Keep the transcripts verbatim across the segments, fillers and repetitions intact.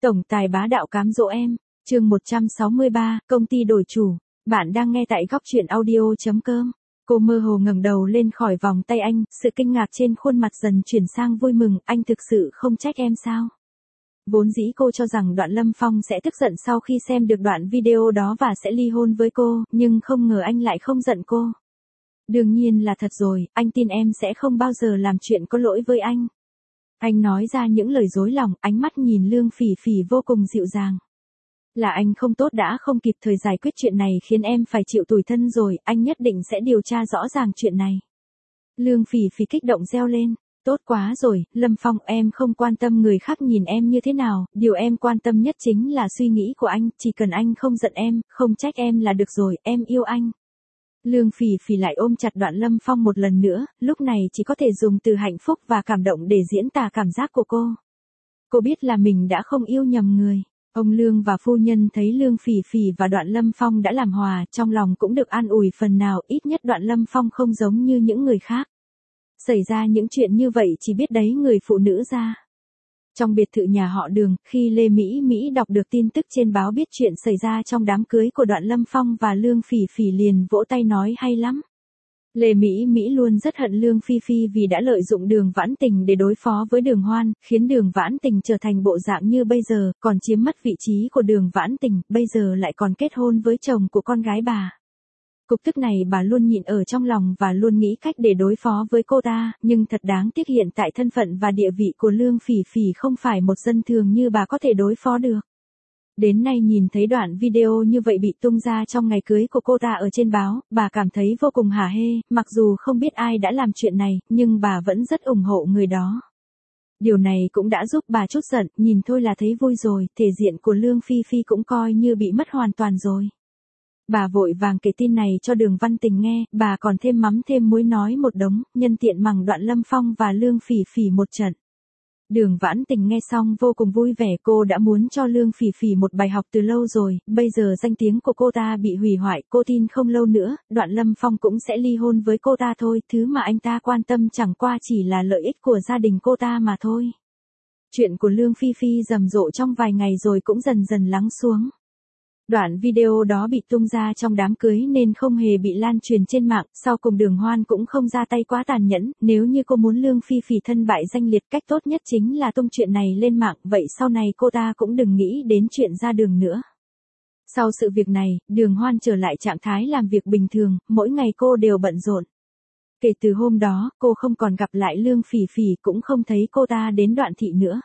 Tổng tài bá đạo cám dỗ em, chương một trăm sáu mươi ba, công ty đổi chủ. Bạn đang nghe tại góc truyện audio chấm com. Cô mơ hồ ngẩng đầu lên khỏi vòng tay anh, sự kinh ngạc trên khuôn mặt dần chuyển sang vui mừng, anh thực sự không trách em sao? Vốn dĩ cô cho rằng Đoạn Lâm Phong sẽ tức giận sau khi xem được đoạn video đó và sẽ ly hôn với cô, nhưng không ngờ anh lại không giận cô. Đương nhiên là thật rồi, anh tin em sẽ không bao giờ làm chuyện có lỗi với anh. Anh nói ra những lời dối lòng, ánh mắt nhìn Lương Phỉ Phỉ vô cùng dịu dàng. Là anh không tốt đã không kịp thời giải quyết chuyện này khiến em phải chịu tủi thân rồi, anh nhất định sẽ điều tra rõ ràng chuyện này. Lương Phỉ Phỉ kích động reo lên, tốt quá rồi, Lâm Phong, em không quan tâm người khác nhìn em như thế nào, điều em quan tâm nhất chính là suy nghĩ của anh, chỉ cần anh không giận em, không trách em là được rồi, em yêu anh. Lương Phỉ Phỉ lại ôm chặt Đoạn Lâm Phong một lần nữa, lúc này chỉ có thể dùng từ hạnh phúc và cảm động để diễn tả cảm giác của cô. Cô biết là mình đã không yêu nhầm người. Ông Lương và phu nhân thấy Lương Phỉ Phỉ và Đoạn Lâm Phong đã làm hòa, trong lòng cũng được an ủi phần nào, ít nhất Đoạn Lâm Phong không giống như những người khác. Xảy ra những chuyện như vậy chỉ biết đấy người phụ nữ ra. Trong biệt thự nhà họ Đường, khi Lê Mỹ Mỹ đọc được tin tức trên báo biết chuyện xảy ra trong đám cưới của Đoạn Lâm Phong và Lương Phỉ Phỉ liền vỗ tay nói hay lắm. Lê Mỹ Mỹ luôn rất hận Lương Phi Phi vì đã lợi dụng Đường Vãn Tình để đối phó với Đường Hoan, khiến Đường Vãn Tình trở thành bộ dạng như bây giờ, còn chiếm mất vị trí của Đường Vãn Tình, bây giờ lại còn kết hôn với chồng của con gái bà. Cục tức này bà luôn nhịn ở trong lòng và luôn nghĩ cách để đối phó với cô ta, nhưng thật đáng tiếc hiện tại thân phận và địa vị của Lương Phỉ Phỉ không phải một dân thường như bà có thể đối phó được. Đến nay nhìn thấy đoạn video như vậy bị tung ra trong ngày cưới của cô ta ở trên báo, bà cảm thấy vô cùng hả hê, mặc dù không biết ai đã làm chuyện này, nhưng bà vẫn rất ủng hộ người đó. Điều này cũng đã giúp bà chút giận, nhìn thôi là thấy vui rồi, thể diện của Lương Phi Phi cũng coi như bị mất hoàn toàn rồi. Bà vội vàng kể tin này cho Đường Văn Tình nghe, bà còn thêm mắm thêm muối nói một đống, nhân tiện mắng Đoạn Lâm Phong và Lương Phỉ Phỉ một trận. Đường Vãn Tình nghe xong vô cùng vui vẻ, cô đã muốn cho Lương Phỉ Phỉ một bài học từ lâu rồi, bây giờ danh tiếng của cô ta bị hủy hoại, cô tin không lâu nữa, Đoạn Lâm Phong cũng sẽ ly hôn với cô ta thôi, thứ mà anh ta quan tâm chẳng qua chỉ là lợi ích của gia đình cô ta mà thôi. Chuyện của Lương Phi Phi rầm rộ trong vài ngày rồi cũng dần dần lắng xuống. Đoạn video đó bị tung ra trong đám cưới nên không hề bị lan truyền trên mạng, sau cùng Đường Hoan cũng không ra tay quá tàn nhẫn, nếu như cô muốn Lương Phi Phỉ thân bại danh liệt cách tốt nhất chính là tung chuyện này lên mạng, vậy sau này cô ta cũng đừng nghĩ đến chuyện ra đường nữa. Sau sự việc này, Đường Hoan trở lại trạng thái làm việc bình thường, mỗi ngày cô đều bận rộn. Kể từ hôm đó, cô không còn gặp lại Lương Phỉ Phỉ cũng không thấy cô ta đến Đoạn thị nữa.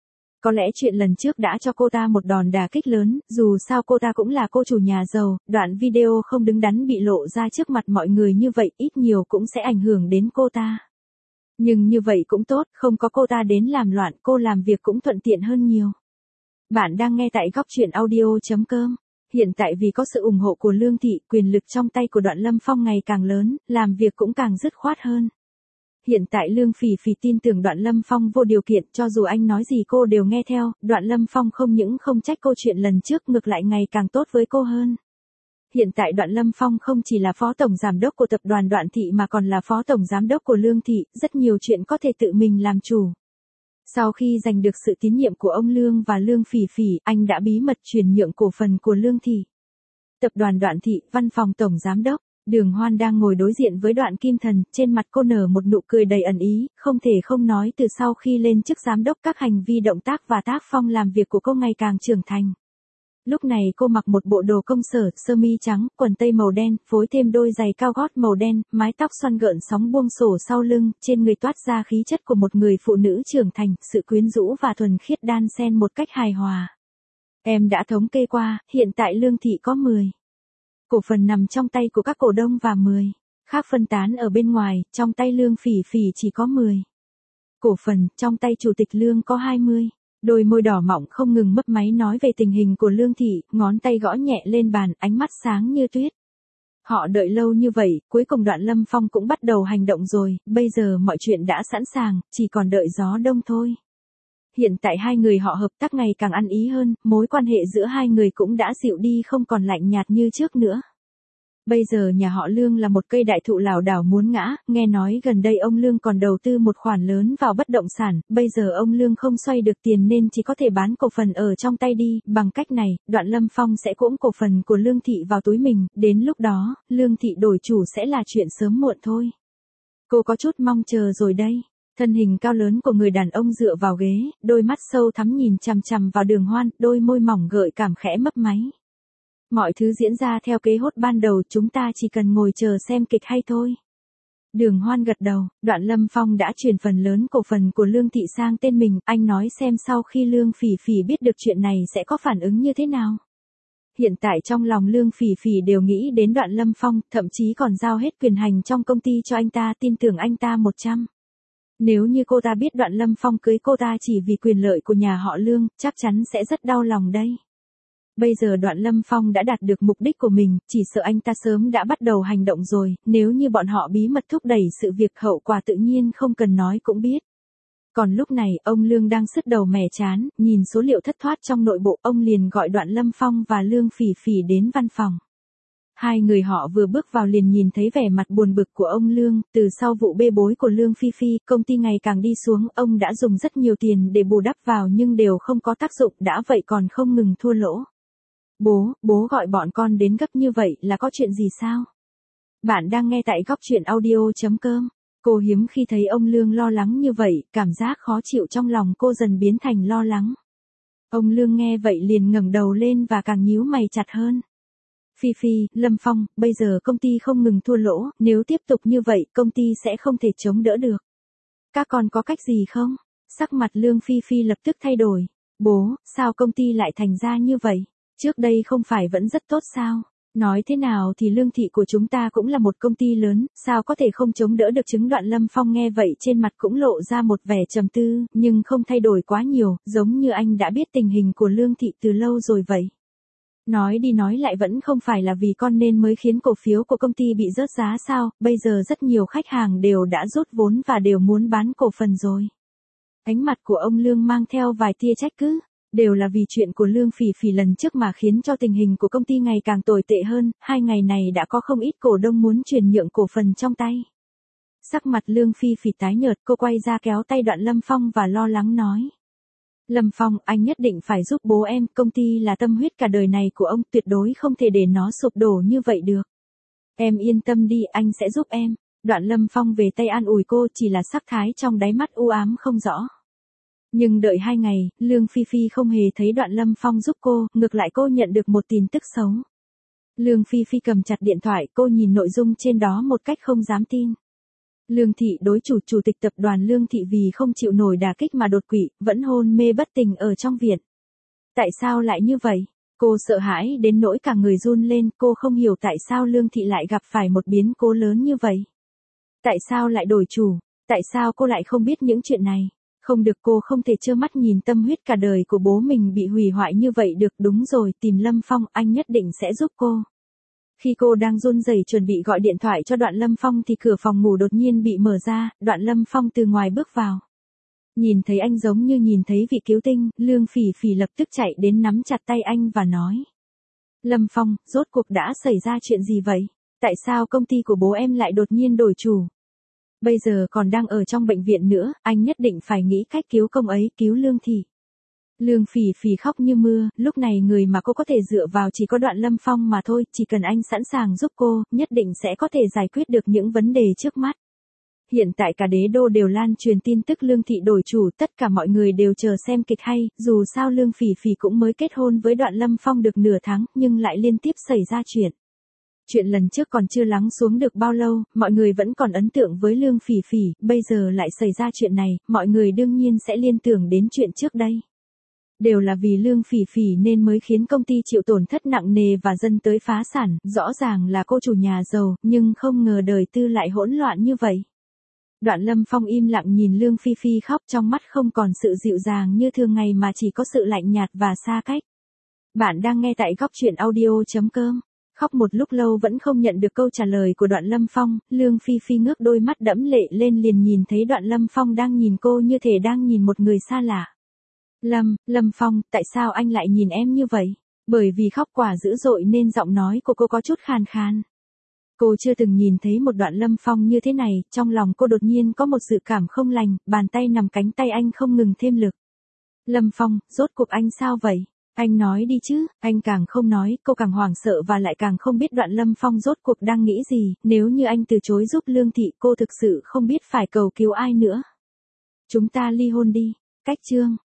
Có lẽ chuyện lần trước đã cho cô ta một đòn đả kích lớn, dù sao cô ta cũng là cô chủ nhà giàu, đoạn video không đứng đắn bị lộ ra trước mặt mọi người như vậy ít nhiều cũng sẽ ảnh hưởng đến cô ta. Nhưng như vậy cũng tốt, không có cô ta đến làm loạn, cô làm việc cũng thuận tiện hơn nhiều. Bạn đang nghe tại góc truyện audio chấm com. Hiện tại vì có sự ủng hộ của Lương Thị, quyền lực trong tay của Đoạn Lâm Phong ngày càng lớn, làm việc cũng càng dứt khoát hơn. Hiện tại Lương Phỉ Phỉ tin tưởng Đoạn Lâm Phong vô điều kiện, cho dù anh nói gì cô đều nghe theo, Đoạn Lâm Phong không những không trách cô chuyện lần trước ngược lại ngày càng tốt với cô hơn. Hiện tại Đoạn Lâm Phong không chỉ là phó tổng giám đốc của tập đoàn Đoạn Thị mà còn là phó tổng giám đốc của Lương Thị, rất nhiều chuyện có thể tự mình làm chủ. Sau khi giành được sự tín nhiệm của ông Lương và Lương Phỉ Phỉ, anh đã bí mật chuyển nhượng cổ phần của Lương Thị. Tập đoàn Đoạn Thị, văn phòng tổng giám đốc. Đường Hoan đang ngồi đối diện với Đoạn Kim Thần, trên mặt cô nở một nụ cười đầy ẩn ý, không thể không nói từ sau khi lên chức giám đốc các hành vi động tác và tác phong làm việc của cô ngày càng trưởng thành. Lúc này cô mặc một bộ đồ công sở, sơ mi trắng, quần tây màu đen, phối thêm đôi giày cao gót màu đen, mái tóc xoăn gợn sóng buông xổ sau lưng, trên người toát ra khí chất của một người phụ nữ trưởng thành, sự quyến rũ và thuần khiết đan xen một cách hài hòa. Em đã thống kê qua, hiện tại Lương Thị có mười cổ phần nằm trong tay của các cổ đông và mười khác phân tán ở bên ngoài, trong tay Lương Phỉ Phỉ chỉ có mười cổ phần, trong tay chủ tịch Lương có hai mươi. Đôi môi đỏ mọng không ngừng mấp máy nói về tình hình của Lương Thị, ngón tay gõ nhẹ lên bàn, ánh mắt sáng như tuyết. Họ đợi lâu như vậy, cuối cùng Đoạn Lâm Phong cũng bắt đầu hành động rồi, bây giờ mọi chuyện đã sẵn sàng, chỉ còn đợi gió đông thôi. Hiện tại hai người họ hợp tác ngày càng ăn ý hơn, mối quan hệ giữa hai người cũng đã dịu đi không còn lạnh nhạt như trước nữa. Bây giờ nhà họ Lương là một cây đại thụ lảo đảo muốn ngã, nghe nói gần đây ông Lương còn đầu tư một khoản lớn vào bất động sản, bây giờ ông Lương không xoay được tiền nên chỉ có thể bán cổ phần ở trong tay đi, bằng cách này, Đoạn Lâm Phong sẽ cỗng cổ phần của Lương Thị vào túi mình, đến lúc đó, Lương Thị đổi chủ sẽ là chuyện sớm muộn thôi. Cô có chút mong chờ rồi đây. Thân hình cao lớn của người đàn ông dựa vào ghế, đôi mắt sâu thắm nhìn chằm chằm vào Đường Hoan, đôi môi mỏng gợi cảm khẽ mấp máy. Mọi thứ diễn ra theo kế hoạch ban đầu, chúng ta chỉ cần ngồi chờ xem kịch hay thôi. Đường Hoan gật đầu, Đoạn Lâm Phong đã chuyển phần lớn cổ phần của Lương Thị sang tên mình, anh nói xem sau khi Lương Phỉ Phỉ biết được chuyện này sẽ có phản ứng như thế nào. Hiện tại trong lòng Lương Phỉ Phỉ đều nghĩ đến Đoạn Lâm Phong, thậm chí còn giao hết quyền hành trong công ty cho anh ta, tin tưởng anh ta một trăm. Nếu như cô ta biết Đoạn Lâm Phong cưới cô ta chỉ vì quyền lợi của nhà họ Lương, chắc chắn sẽ rất đau lòng đây. Bây giờ Đoạn Lâm Phong đã đạt được mục đích của mình, chỉ sợ anh ta sớm đã bắt đầu hành động rồi, nếu như bọn họ bí mật thúc đẩy sự việc hậu quả tự nhiên không cần nói cũng biết. Còn lúc này, ông Lương đang sứt đầu mẻ chán, nhìn số liệu thất thoát trong nội bộ, ông liền gọi Đoạn Lâm Phong và Lương Phỉ Phỉ đến văn phòng. Hai người họ vừa bước vào liền nhìn thấy vẻ mặt buồn bực của ông Lương, từ sau vụ bê bối của Lương Phi Phi, công ty ngày càng đi xuống, ông đã dùng rất nhiều tiền để bù đắp vào nhưng đều không có tác dụng, đã vậy còn không ngừng thua lỗ. Bố, bố gọi bọn con đến gấp như vậy là có chuyện gì sao? Bạn đang nghe tại góc truyện audio.com. Cô hiếm khi thấy ông Lương lo lắng như vậy, cảm giác khó chịu trong lòng cô dần biến thành lo lắng. Ông Lương nghe vậy liền ngẩng đầu lên và càng nhíu mày chặt hơn. Phi Phi, Lâm Phong, bây giờ công ty không ngừng thua lỗ, nếu tiếp tục như vậy công ty sẽ không thể chống đỡ được. Các con có cách gì không? Sắc mặt Lương Phi Phi lập tức thay đổi. Bố, sao công ty lại thành ra như vậy? Trước đây không phải vẫn rất tốt sao? Nói thế nào thì Lương Thị của chúng ta cũng là một công ty lớn, sao có thể không chống đỡ được chứng? Đoạn Lâm Phong nghe vậy trên mặt cũng lộ ra một vẻ trầm tư, nhưng không thay đổi quá nhiều, giống như anh đã biết tình hình của Lương Thị từ lâu rồi vậy. Nói đi nói lại vẫn không phải là vì con nên mới khiến cổ phiếu của công ty bị rớt giá sao, bây giờ rất nhiều khách hàng đều đã rút vốn và đều muốn bán cổ phần rồi. Ánh mặt của ông Lương mang theo vài tia trách cứ. Đều là vì chuyện của Lương Phỉ Phỉ lần trước mà khiến cho tình hình của công ty ngày càng tồi tệ hơn, hai ngày này đã có không ít cổ đông muốn chuyển nhượng cổ phần trong tay. Sắc mặt Lương Phi Phỉ tái nhợt, cô quay ra kéo tay Đoạn Lâm Phong và lo lắng nói. Lâm Phong, anh nhất định phải giúp bố em, công ty là tâm huyết cả đời này của ông, tuyệt đối không thể để nó sụp đổ như vậy được. Em yên tâm đi, anh sẽ giúp em. Đoạn Lâm Phong về tay an ủi cô, chỉ là sắc thái trong đáy mắt u ám không rõ. Nhưng đợi hai ngày, Lương Phi Phi không hề thấy Đoạn Lâm Phong giúp cô, ngược lại cô nhận được một tin tức xấu. Lương Phi Phi cầm chặt điện thoại, cô nhìn nội dung trên đó một cách không dám tin. Lương Thị đối chủ chủ tịch tập đoàn Lương Thị vì không chịu nổi đả kích mà đột quỵ, vẫn hôn mê bất tỉnh ở trong viện. Tại sao lại như vậy? Cô sợ hãi đến nỗi cả người run lên, cô không hiểu tại sao Lương Thị lại gặp phải một biến cố lớn như vậy. Tại sao lại đổi chủ? Tại sao cô lại không biết những chuyện này? Không được, cô không thể trơ mắt nhìn tâm huyết cả đời của bố mình bị hủy hoại như vậy được. Đúng rồi, tìm Lâm Phong, anh nhất định sẽ giúp cô. Khi cô đang run rẩy chuẩn bị gọi điện thoại cho Đoạn Lâm Phong thì cửa phòng ngủ đột nhiên bị mở ra, Đoạn Lâm Phong từ ngoài bước vào. Nhìn thấy anh giống như nhìn thấy vị cứu tinh, Lương Phỉ Phỉ lập tức chạy đến nắm chặt tay anh và nói. Lâm Phong, rốt cuộc đã xảy ra chuyện gì vậy? Tại sao công ty của bố em lại đột nhiên đổi chủ? Bây giờ còn đang ở trong bệnh viện nữa, anh nhất định phải nghĩ cách cứu công ấy, cứu Lương Thị. Lương Phỉ Phỉ khóc như mưa, lúc này người mà cô có thể dựa vào chỉ có Đoạn Lâm Phong mà thôi, chỉ cần anh sẵn sàng giúp cô, nhất định sẽ có thể giải quyết được những vấn đề trước mắt. Hiện tại cả đế đô đều lan truyền tin tức Lương Thị đổi chủ, tất cả mọi người đều chờ xem kịch hay, dù sao Lương Phỉ Phỉ cũng mới kết hôn với Đoạn Lâm Phong được nửa tháng, nhưng lại liên tiếp xảy ra chuyện. Chuyện lần trước còn chưa lắng xuống được bao lâu, mọi người vẫn còn ấn tượng với Lương Phỉ Phỉ, bây giờ lại xảy ra chuyện này, mọi người đương nhiên sẽ liên tưởng đến chuyện trước đây. Đều là vì Lương Phỉ Phỉ nên mới khiến công ty chịu tổn thất nặng nề và dẫn tới phá sản, rõ ràng là cô chủ nhà giàu, nhưng không ngờ đời tư lại hỗn loạn như vậy. Đoạn Lâm Phong im lặng nhìn Lương Phi Phi khóc, trong mắt không còn sự dịu dàng như thường ngày mà chỉ có sự lạnh nhạt và xa cách. Bạn đang nghe tại góc truyện audio.com. Khóc một lúc lâu vẫn không nhận được câu trả lời của Đoạn Lâm Phong, Lương Phi Phi ngước đôi mắt đẫm lệ lên liền nhìn thấy Đoạn Lâm Phong đang nhìn cô như thể đang nhìn một người xa lạ. Lâm, Lâm Phong, tại sao anh lại nhìn em như vậy? Bởi vì khóc quả dữ dội nên giọng nói của cô có chút khàn khàn. Cô chưa từng nhìn thấy một đoạn Lâm Phong như thế này, trong lòng cô đột nhiên có một dự cảm không lành, bàn tay nằm cánh tay anh không ngừng thêm lực. Lâm Phong, rốt cuộc anh sao vậy? Anh nói đi chứ, anh càng không nói, cô càng hoảng sợ và lại càng không biết đoạn Lâm Phong rốt cuộc đang nghĩ gì, nếu như anh từ chối giúp Lương Thị cô thực sự không biết phải cầu cứu ai nữa. Chúng ta ly hôn đi, cách chương.